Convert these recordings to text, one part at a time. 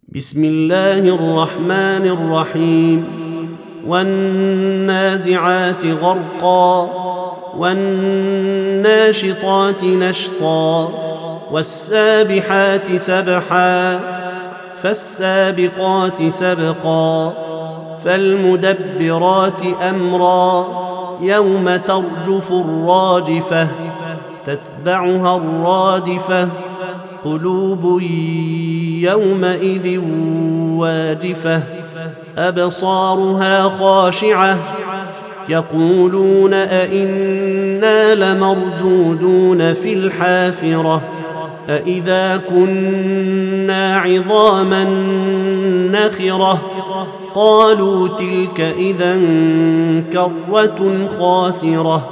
بسم الله الرحمن الرحيم والنازعات غرقا والناشطات نشطا والسابحات سبحا فالسابقات سبقا فالمدبرات أمرا يوم ترجف الراجفة تتبعها الرادفة قلوب يومئذ واجفة أبصارها خاشعة يقولون أئنا لمردودون في الحافرة أئذا كنا عظاما نخرة قالوا تلك إذا كرة خاسرة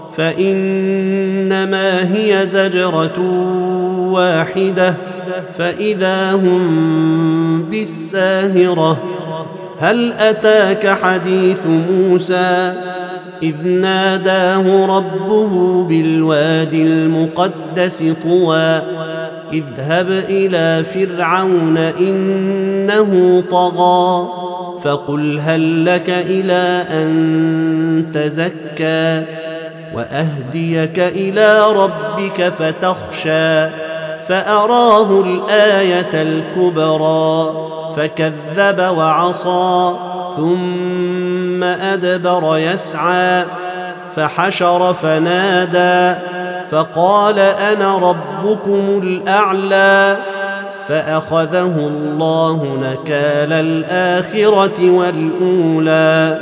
فإنما هي زجرة واحدة فإذا هم بالساهرة هل أتاك حديث موسى إذ ناداه ربه بالوادي المقدس طوى اذهب إلى فرعون إنه طغى فقل هل لك إلى أن تزكى وأهديك إلى ربك فتخشى فأراه الآية الكبرى فكذب وعصى ثم أدبر يسعى فحشر فنادى فقال أنا ربكم الأعلى فأخذه الله نكال الآخرة والأولى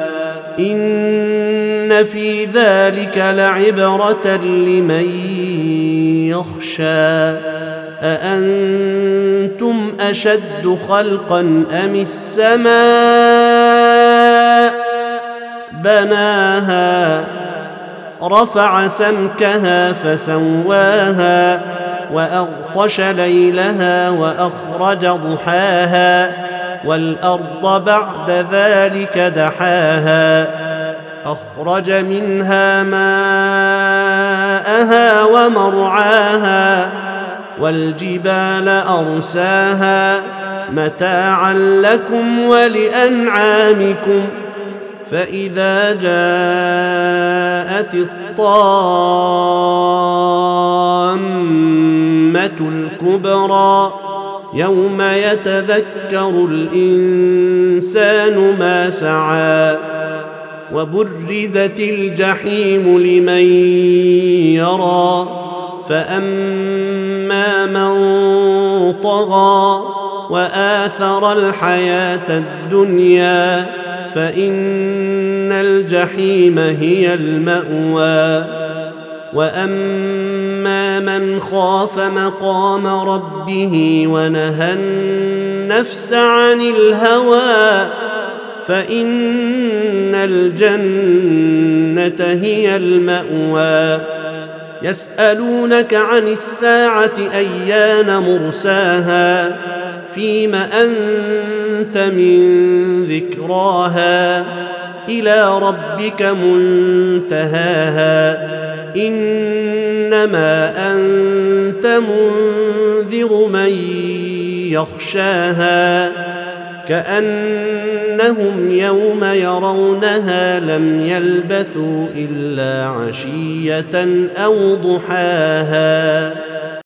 إن في ذلك لعبرة لمن يخشى أأنتم أشد خلقا أم السماء بناها رفع سمكها فسواها وأغطش ليلها وأخرج ضحاها والأرض بعد ذلك دحاها أخرج منها ماءها ومرعاها والجبال أرساها متاعا لكم ولأنعامكم فإذا جاءت الطامة الكبرى يوم يتذكر الإنسان ما سعى وبرزت الجحيم لمن يرى فأما من طغى وآثر الحياة الدنيا فإن الجحيم هي المأوى وأما من خاف مقام ربه ونهى النفس عن الهوى فإن الجنة هي المأوى يسألونك عن الساعة أيان مرساها فيم أنت من ذكراها إلى ربك منتهاها إنما أنت منذر من يخشاها كأنهم يوم يرونها لم يلبثوا إلا عشية أو ضحاها